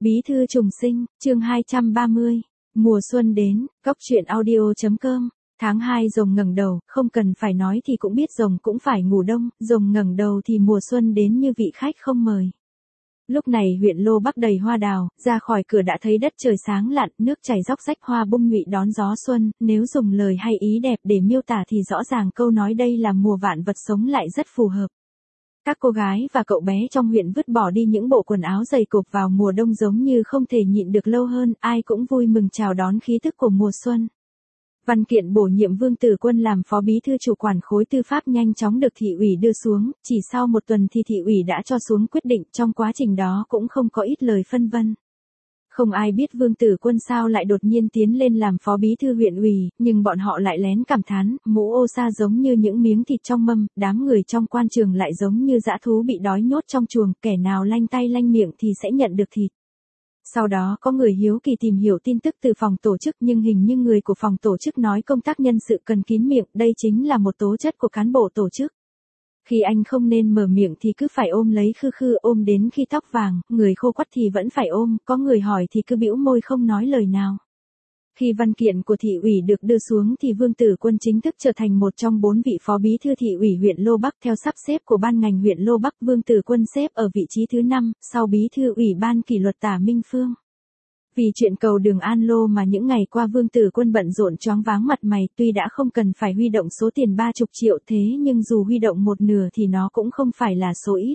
Bí thư trùng sinh, chương 230. Mùa xuân đến, cốc truyện audio.com. Tháng 2 rồng ngẩng đầu, không cần phải nói thì cũng biết rồng cũng phải ngủ đông, rồng ngẩng đầu thì mùa xuân đến như vị khách không mời. Lúc này huyện Lô Bắc đầy hoa đào, ra khỏi cửa đã thấy đất trời sáng lặn, nước chảy róc rách hoa bung nhụy đón gió xuân, nếu dùng lời hay ý đẹp để miêu tả thì rõ ràng câu nói đây là mùa vạn vật sống lại rất phù hợp. Các cô gái và cậu bé trong huyện vứt bỏ đi những bộ quần áo dày cộp vào mùa đông giống như không thể nhịn được lâu hơn, ai cũng vui mừng chào đón khí tức của mùa xuân. Văn kiện bổ nhiệm Vương Tử Quân làm phó bí thư chủ quản khối tư pháp nhanh chóng được thị ủy đưa xuống, chỉ sau một tuần thì thị ủy đã cho xuống quyết định, trong quá trình đó cũng không có ít lời phân vân. Không ai biết Vương Tử Quân sao lại đột nhiên tiến lên làm phó bí thư huyện ủy, nhưng bọn họ lại lén cảm thán, mũ ô sa giống như những miếng thịt trong mâm, đám người trong quan trường lại giống như dã thú bị đói nhốt trong chuồng, kẻ nào lanh tay lanh miệng thì sẽ nhận được thịt. Sau đó có người hiếu kỳ tìm hiểu tin tức từ phòng tổ chức nhưng hình như người của phòng tổ chức nói công tác nhân sự cần kín miệng, đây chính là một tố chất của cán bộ tổ chức. Khi anh không nên mở miệng thì cứ phải ôm lấy khư khư, ôm đến khi tóc vàng, người khô quắt thì vẫn phải ôm, có người hỏi thì cứ bĩu môi không nói lời nào. Khi văn kiện của thị ủy được đưa xuống thì Vương Tử Quân chính thức trở thành một trong 4 vị phó bí thư thị ủy huyện Lô Bắc theo sắp xếp của ban ngành huyện Lô Bắc. Vương Tử Quân xếp ở vị trí thứ 5, sau bí thư ủy ban kỷ luật Tả Minh Phương. Vì chuyện cầu đường An Lô mà những ngày qua Vương Tử Quân bận rộn choáng váng mặt mày, tuy đã không cần phải huy động số tiền 30 triệu thế nhưng dù huy động một nửa thì nó cũng không phải là số ít.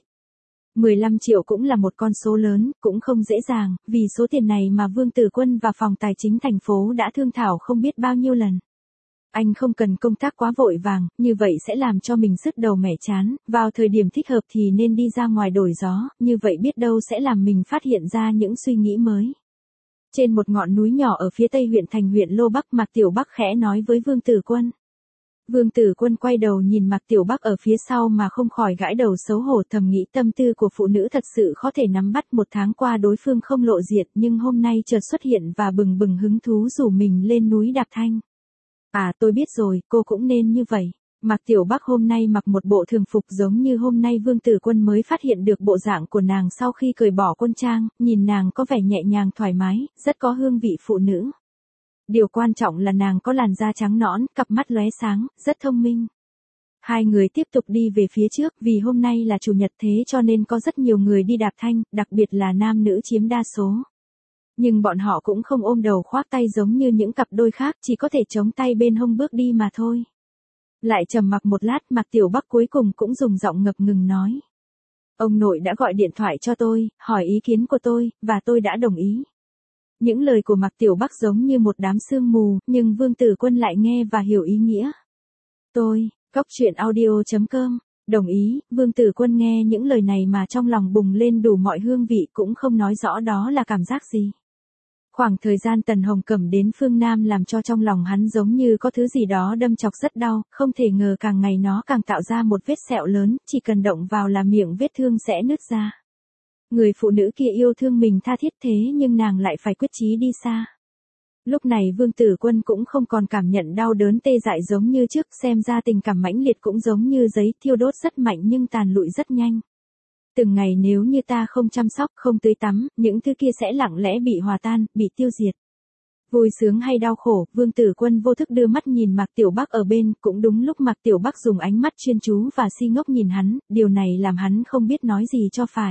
15 triệu cũng là một con số lớn, cũng không dễ dàng, vì số tiền này mà Vương Tử Quân và phòng tài chính thành phố đã thương thảo không biết bao nhiêu lần. Anh không cần công tác quá vội vàng, như vậy sẽ làm cho mình sứt đầu mẻ chán, vào thời điểm thích hợp thì nên đi ra ngoài đổi gió, như vậy biết đâu sẽ làm mình phát hiện ra những suy nghĩ mới. Trên một ngọn núi nhỏ ở phía tây huyện thành huyện Lô Bắc, Mạc Tiểu Bắc khẽ nói với Vương Tử Quân. Vương Tử Quân quay đầu nhìn Mạc Tiểu Bắc ở phía sau mà không khỏi gãi đầu xấu hổ, thầm nghĩ tâm tư của phụ nữ thật sự khó thể nắm bắt. Một tháng qua đối phương không lộ diện nhưng hôm nay chợt xuất hiện và bừng bừng hứng thú rủ mình lên núi đạp thanh. À, tôi biết rồi, cô cũng nên như vậy. Mạc Tiểu Bắc hôm nay mặc một bộ thường phục giống như hôm nay Vương Tử Quân mới phát hiện được bộ dạng của nàng sau khi cởi bỏ quân trang, nhìn nàng có vẻ nhẹ nhàng thoải mái, rất có hương vị phụ nữ. Điều quan trọng là nàng có làn da trắng nõn, cặp mắt lóe sáng, rất thông minh. Hai người tiếp tục đi về phía trước, vì hôm nay là chủ nhật thế cho nên có rất nhiều người đi đạp thanh, đặc biệt là nam nữ chiếm đa số. Nhưng bọn họ cũng không ôm đầu khoác tay giống như những cặp đôi khác, chỉ có thể chống tay bên hông bước đi mà thôi. Lại trầm mặc một lát, Mạc Tiểu Bắc cuối cùng cũng dùng giọng ngập ngừng nói. Ông nội đã gọi điện thoại cho tôi, hỏi ý kiến của tôi, và tôi đã đồng ý. Những lời của Mạc Tiểu Bắc giống như một đám sương mù, nhưng Vương Tử Quân lại nghe và hiểu ý nghĩa. Tôi, cốc truyện audio.com, đồng ý. Vương Tử Quân nghe những lời này mà trong lòng bùng lên đủ mọi hương vị, cũng không nói rõ đó là cảm giác gì. Khoảng thời gian Tần Hồng Cẩm đến phương Nam làm cho trong lòng hắn giống như có thứ gì đó đâm chọc rất đau, không thể ngờ càng ngày nó càng tạo ra một vết sẹo lớn, chỉ cần động vào là miệng vết thương sẽ nứt ra. Người phụ nữ kia yêu thương mình tha thiết thế nhưng nàng lại phải quyết chí đi xa. Lúc này Vương Tử Quân cũng không còn cảm nhận đau đớn tê dại giống như trước, xem ra tình cảm mãnh liệt cũng giống như giấy, thiêu đốt rất mạnh nhưng tàn lụi rất nhanh. Từng ngày nếu như ta không chăm sóc, không tưới tắm, những thứ kia sẽ lặng lẽ bị hòa tan, bị tiêu diệt. Vui sướng hay đau khổ, Vương Tử Quân vô thức đưa mắt nhìn Mạc Tiểu Bắc ở bên, cũng đúng lúc Mạc Tiểu Bắc dùng ánh mắt chuyên chú và si ngốc nhìn hắn, điều này làm hắn không biết nói gì cho phải.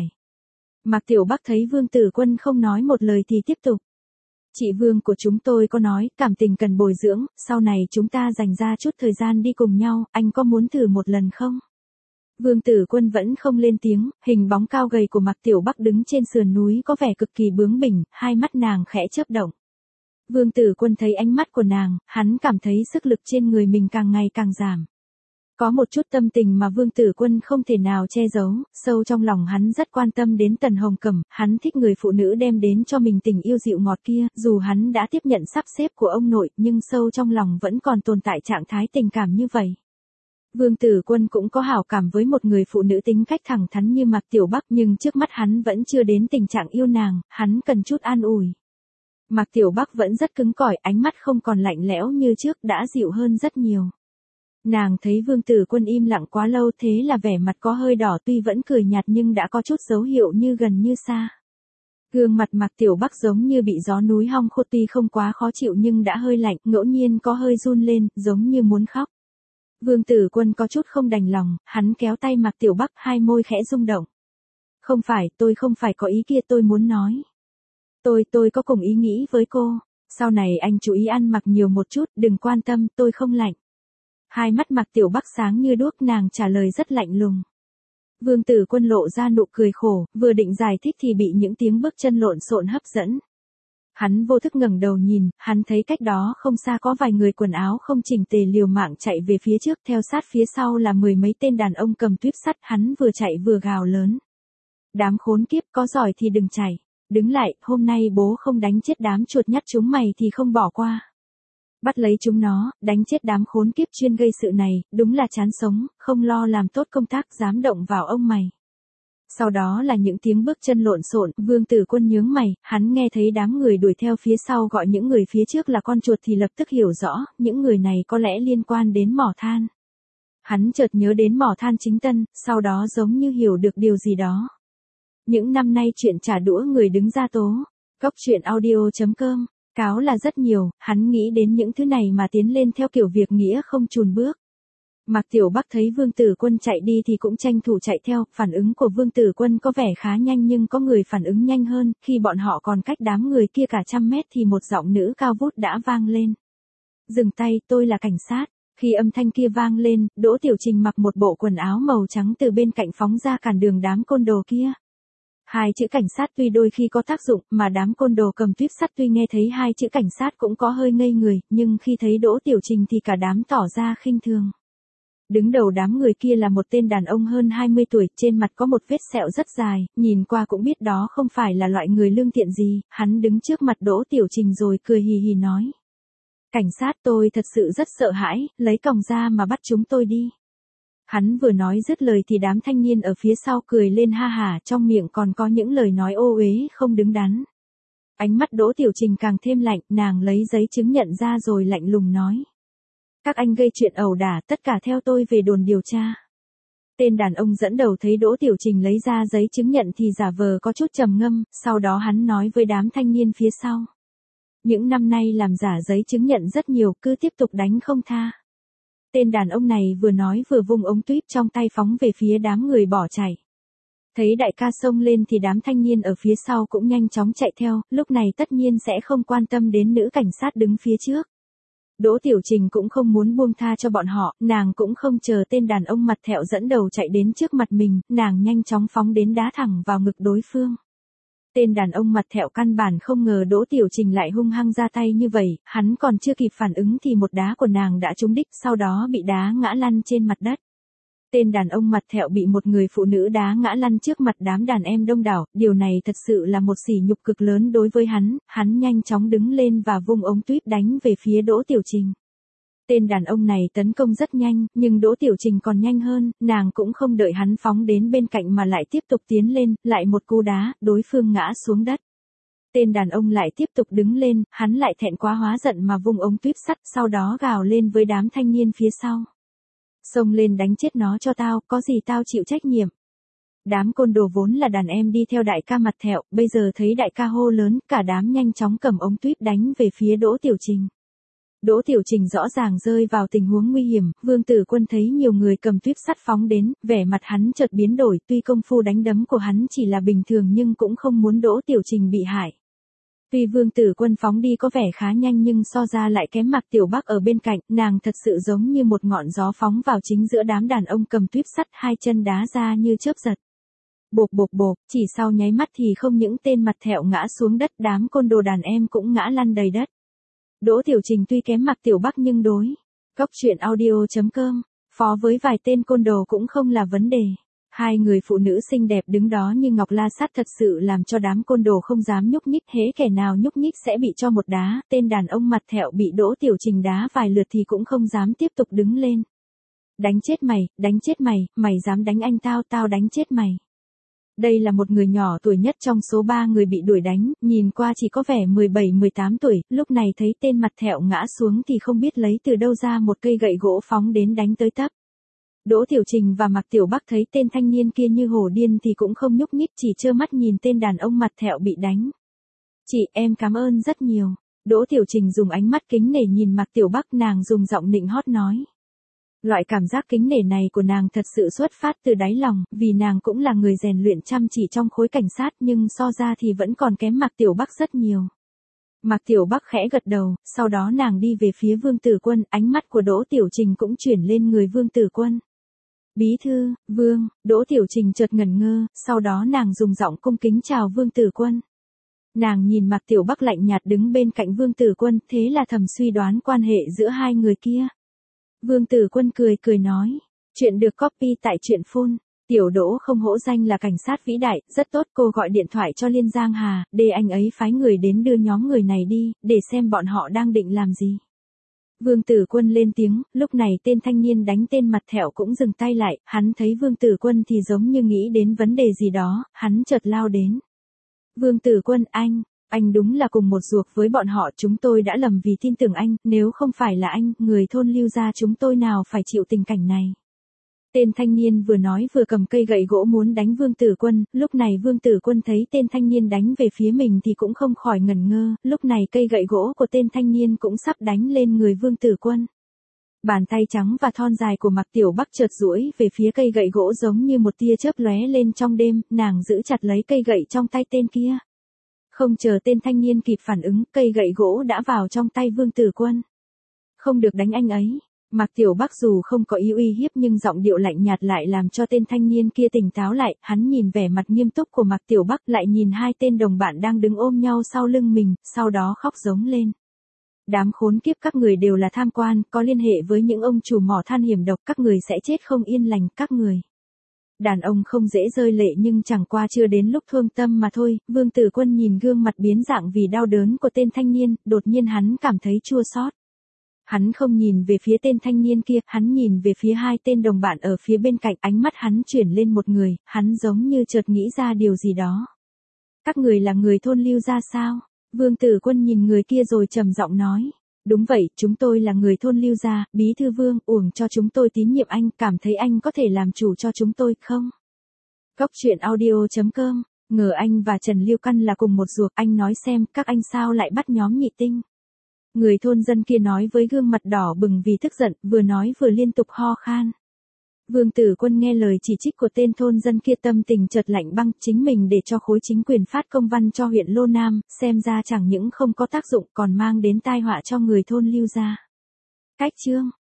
Mạc Tiểu Bắc thấy Vương Tử Quân không nói một lời thì tiếp tục. Chị Vương của chúng tôi có nói, cảm tình cần bồi dưỡng, sau này chúng ta dành ra chút thời gian đi cùng nhau, anh có muốn thử một lần không? Vương Tử Quân vẫn không lên tiếng, hình bóng cao gầy của Mạc Tiểu Bắc đứng trên sườn núi có vẻ cực kỳ bướng bỉnh, hai mắt nàng khẽ chớp động. Vương Tử Quân thấy ánh mắt của nàng, hắn cảm thấy sức lực trên người mình càng ngày càng giảm. Có một chút tâm tình mà Vương Tử Quân không thể nào che giấu, sâu trong lòng hắn rất quan tâm đến Tần Hồng Cẩm, hắn thích người phụ nữ đem đến cho mình tình yêu dịu ngọt kia, dù hắn đã tiếp nhận sắp xếp của ông nội, nhưng sâu trong lòng vẫn còn tồn tại trạng thái tình cảm như vậy. Vương Tử Quân cũng có hảo cảm với một người phụ nữ tính cách thẳng thắn như Mạc Tiểu Bắc, nhưng trước mắt hắn vẫn chưa đến tình trạng yêu nàng, hắn cần chút an ủi. Mạc Tiểu Bắc vẫn rất cứng cỏi, ánh mắt không còn lạnh lẽo như trước, đã dịu hơn rất nhiều. Nàng thấy Vương Tử Quân im lặng quá lâu thế là vẻ mặt có hơi đỏ, tuy vẫn cười nhạt nhưng đã có chút dấu hiệu như gần như xa. Gương mặt Mạc Tiểu Bắc giống như bị gió núi hong khô, tuy không quá khó chịu nhưng đã hơi lạnh, ngẫu nhiên có hơi run lên, giống như muốn khóc. Vương Tử Quân có chút không đành lòng, hắn kéo tay Mạc Tiểu Bắc, hai môi khẽ rung động. Không phải, tôi không phải có ý kia, tôi muốn nói. Tôi có cùng ý nghĩ với cô. Sau này anh chú ý ăn mặc nhiều một chút, đừng quan tâm, tôi không lạnh. Hai mắt Mạc Tiểu Bắc sáng như đuốc, nàng trả lời rất lạnh lùng. Vương Tử Quân lộ ra nụ cười khổ, vừa định giải thích thì bị những tiếng bước chân lộn xộn hấp dẫn. Hắn vô thức ngẩng đầu nhìn, hắn thấy cách đó không xa có vài người quần áo không chỉnh tề liều mạng chạy về phía trước, theo sát phía sau là mười mấy tên đàn ông cầm tuyếp sắt, hắn vừa chạy vừa gào lớn. Đám khốn kiếp, có giỏi thì đừng chạy. Đứng lại, hôm nay bố không đánh chết đám chuột nhắt chúng mày thì không bỏ qua. Bắt lấy chúng nó, đánh chết đám khốn kiếp chuyên gây sự này, đúng là chán sống, không lo làm tốt công tác, dám động vào ông mày. Sau đó là những tiếng bước chân lộn xộn, Vương Tử Quân nhướng mày, hắn nghe thấy đám người đuổi theo phía sau gọi những người phía trước là con chuột thì lập tức hiểu rõ, những người này có lẽ liên quan đến mỏ than. Hắn chợt nhớ đến mỏ than Chính Tân, sau đó giống như hiểu được điều gì đó. Những năm nay chuyện trả đũa người đứng ra tố. Cóc truyện audio.com, cáo là rất nhiều, hắn nghĩ đến những thứ này mà tiến lên theo kiểu việc nghĩa không chùn bước. Mạc Tiểu Bắc thấy Vương Tử Quân chạy đi thì cũng tranh thủ chạy theo, phản ứng của Vương Tử Quân có vẻ khá nhanh nhưng có người phản ứng nhanh hơn, khi bọn họ còn cách đám người kia cả 100 mét thì một giọng nữ cao vút đã vang lên. Dừng tay, tôi là cảnh sát. Khi âm thanh kia vang lên, Đỗ Tiểu Trình mặc một bộ quần áo màu trắng từ bên cạnh phóng ra cản đường đám côn đồ kia. Hai chữ cảnh sát tuy đôi khi có tác dụng, mà đám côn đồ cầm tuyếp sắt tuy nghe thấy hai chữ cảnh sát cũng có hơi ngây người, nhưng khi thấy Đỗ Tiểu Trình thì cả đám tỏ ra khinh thường. Đứng đầu đám người kia là một tên đàn ông hơn 20 tuổi, trên mặt có một vết sẹo rất dài, nhìn qua cũng biết đó không phải là loại người lương thiện gì, hắn đứng trước mặt Đỗ Tiểu Trình rồi cười hì hì nói. Cảnh sát, tôi thật sự rất sợ hãi, lấy còng ra mà bắt chúng tôi đi. Hắn vừa nói dứt lời thì đám thanh niên ở phía sau cười lên ha hả, trong miệng còn có những lời nói ô uế không đứng đắn. Ánh mắt Đỗ Tiểu Trình càng thêm lạnh, nàng lấy giấy chứng nhận ra rồi lạnh lùng nói. Các anh gây chuyện ẩu đả, tất cả theo tôi về đồn điều tra. Tên đàn ông dẫn đầu thấy Đỗ Tiểu Trình lấy ra giấy chứng nhận thì giả vờ có chút trầm ngâm, sau đó hắn nói với đám thanh niên phía sau. Những năm nay làm giả giấy chứng nhận rất nhiều, cứ tiếp tục đánh không tha. Tên đàn ông này vừa nói vừa vung ống tuyếp trong tay phóng về phía đám người bỏ chạy. Thấy đại ca xông lên thì đám thanh niên ở phía sau cũng nhanh chóng chạy theo, lúc này tất nhiên sẽ không quan tâm đến nữ cảnh sát đứng phía trước. Đỗ Tiểu Trình cũng không muốn buông tha cho bọn họ, nàng cũng không chờ tên đàn ông mặt thẹo dẫn đầu chạy đến trước mặt mình, nàng nhanh chóng phóng đến đá thẳng vào ngực đối phương. Tên đàn ông mặt thẹo căn bản không ngờ Đỗ Tiểu Trình lại hung hăng ra tay như vậy, hắn còn chưa kịp phản ứng thì một đá của nàng đã trúng đích, sau đó bị đá ngã lăn trên mặt đất. Tên đàn ông mặt thẹo bị một người phụ nữ đá ngã lăn trước mặt đám đàn em đông đảo, điều này thật sự là một sỉ nhục cực lớn đối với hắn nhanh chóng đứng lên và vung ống tuyếp đánh về phía Đỗ Tiểu Trình. Tên đàn ông này tấn công rất nhanh, nhưng Đỗ Tiểu Trình còn nhanh hơn, nàng cũng không đợi hắn phóng đến bên cạnh mà lại tiếp tục tiến lên, lại một cú đá, đối phương ngã xuống đất. Tên đàn ông lại tiếp tục đứng lên, hắn lại thẹn quá hóa giận mà vung ống tuyếp sắt, sau đó gào lên với đám thanh niên phía sau. Xông lên đánh chết nó cho tao, có gì tao chịu trách nhiệm. Đám côn đồ vốn là đàn em đi theo đại ca mặt thẹo, bây giờ thấy đại ca hô lớn, cả đám nhanh chóng cầm ống tuyếp đánh về phía Đỗ Tiểu Trình. Đỗ Tiểu Trình rõ ràng rơi vào tình huống nguy hiểm, Vương Tử Quân thấy nhiều người cầm tuyếp sắt phóng đến, vẻ mặt hắn chợt biến đổi, tuy công phu đánh đấm của hắn chỉ là bình thường nhưng cũng không muốn Đỗ Tiểu Trình bị hại. Tuy Vương Tử Quân phóng đi có vẻ khá nhanh nhưng so ra lại kém Mạc Tiểu Bắc ở bên cạnh, nàng thật sự giống như một ngọn gió phóng vào chính giữa đám đàn ông cầm tuyếp sắt, hai chân đá ra như chớp giật. Bộp bộp bộp, chỉ sau nháy mắt thì không những tên mặt thẹo ngã xuống đất, đám côn đồ đàn em cũng ngã lăn đầy đất. Đỗ Tiểu Trình tuy kém Mạc Tiểu Bắc nhưng đối cóc truyện audio.com, phó với vài tên côn đồ cũng không là vấn đề. Hai người phụ nữ xinh đẹp đứng đó như ngọc la sắt thật sự làm cho đám côn đồ không dám nhúc nhích, hễ kẻ nào nhúc nhích sẽ bị cho một đá, tên đàn ông mặt thẹo bị Đỗ Tiểu Trình đá vài lượt thì cũng không dám tiếp tục đứng lên. Đánh chết mày, mày dám đánh anh tao, tao đánh chết mày. Đây là một người nhỏ tuổi nhất trong số 3 người bị đuổi đánh, nhìn qua chỉ có vẻ 17-18 tuổi, lúc này thấy tên mặt thẹo ngã xuống thì không biết lấy từ đâu ra một cây gậy gỗ phóng đến đánh tới tấp. Đỗ Tiểu Trình và Mạc Tiểu Bắc thấy tên thanh niên kia như hổ điên thì cũng không nhúc nhích, chỉ trơ mắt nhìn tên đàn ông mặt thẹo bị đánh. Chị, em cảm ơn rất nhiều. Đỗ Tiểu Trình dùng ánh mắt kính nể nhìn Mạc Tiểu Bắc, nàng dùng giọng nịnh hót nói. Loại cảm giác kính nể này của nàng thật sự xuất phát từ đáy lòng, vì nàng cũng là người rèn luyện chăm chỉ trong khối cảnh sát nhưng so ra thì vẫn còn kém Mạc Tiểu Bắc rất nhiều. Mạc Tiểu Bắc khẽ gật đầu, sau đó nàng đi về phía Vương Tử Quân, ánh mắt của Đỗ Tiểu Trình cũng chuyển lên người Vương Tử Quân. Bí thư, Vương, Đỗ Tiểu Trình chợt ngẩn ngơ, sau đó nàng dùng giọng cung kính chào Vương Tử Quân. Nàng nhìn Mạc Tiểu Bắc lạnh nhạt đứng bên cạnh Vương Tử Quân, thế là thầm suy đoán quan hệ giữa hai người kia. Vương Tử Quân cười nói, chuyện được copy tại truyện phun. Tiểu Đỗ không hổ danh là cảnh sát vĩ đại, rất tốt, cô gọi điện thoại cho Liên Giang Hà, để anh ấy phái người đến đưa nhóm người này đi, để xem bọn họ đang định làm gì. Vương Tử Quân lên tiếng, lúc này tên thanh niên đánh tên mặt thẹo cũng dừng tay lại, hắn thấy Vương Tử Quân thì giống như nghĩ đến vấn đề gì đó, hắn chợt lao đến. Vương Tử Quân, anh đúng là cùng một ruột với bọn họ, chúng tôi đã lầm vì tin tưởng anh, nếu không phải là anh, người thôn Lưu gia chúng tôi nào phải chịu tình cảnh này. Tên thanh niên vừa nói vừa cầm cây gậy gỗ muốn đánh Vương Tử Quân, lúc này Vương Tử Quân thấy tên thanh niên đánh về phía mình thì cũng không khỏi ngẩn ngơ, lúc này cây gậy gỗ của tên thanh niên cũng sắp đánh lên người Vương Tử Quân. Bàn tay trắng và thon dài của Mạc Tiểu Bắc chợt duỗi về phía cây gậy gỗ giống như một tia chớp lóe lên trong đêm, nàng giữ chặt lấy cây gậy trong tay tên kia. Không chờ tên thanh niên kịp phản ứng, cây gậy gỗ đã vào trong tay Vương Tử Quân. Không được đánh anh ấy. Mạc Tiểu Bắc dù không có ý uy hiếp nhưng giọng điệu lạnh nhạt lại làm cho tên thanh niên kia tỉnh táo lại, hắn nhìn vẻ mặt nghiêm túc của Mạc Tiểu Bắc lại nhìn hai tên đồng bạn đang đứng ôm nhau sau lưng mình, sau đó khóc giống lên. Đám khốn kiếp, các người đều là tham quan, có liên hệ với những ông chủ mỏ than hiểm độc, các người sẽ chết không yên lành, các người. Đàn ông không dễ rơi lệ nhưng chẳng qua chưa đến lúc thương tâm mà thôi. Vương Tử Quân nhìn gương mặt biến dạng vì đau đớn của tên thanh niên, đột nhiên hắn cảm thấy chua xót. Hắn không nhìn về phía tên thanh niên kia, hắn nhìn về phía hai tên đồng bạn ở phía bên cạnh, ánh mắt hắn chuyển lên một người, hắn giống như chợt nghĩ ra điều gì đó. Các người là người thôn Lưu gia sao? Vương Tử Quân nhìn người kia rồi trầm giọng nói. Đúng vậy, chúng tôi là người thôn Lưu gia, bí thư Vương, uổng cho chúng tôi tín nhiệm anh, cảm thấy anh có thể làm chủ cho chúng tôi, không? Cóc truyện audio.com, ngờ anh và Trần Lưu Căn là cùng một ruột, anh nói xem, các anh sao lại bắt nhóm nhị tinh? Người thôn dân kia nói với gương mặt đỏ bừng vì tức giận, vừa nói vừa liên tục ho khan. Vương Tử Quân nghe lời chỉ trích của tên thôn dân kia tâm tình chợt lạnh băng, chính mình để cho khối chính quyền phát công văn cho huyện Lô Nam, xem ra chẳng những không có tác dụng còn mang đến tai họa cho người thôn Lưu gia. Cách chương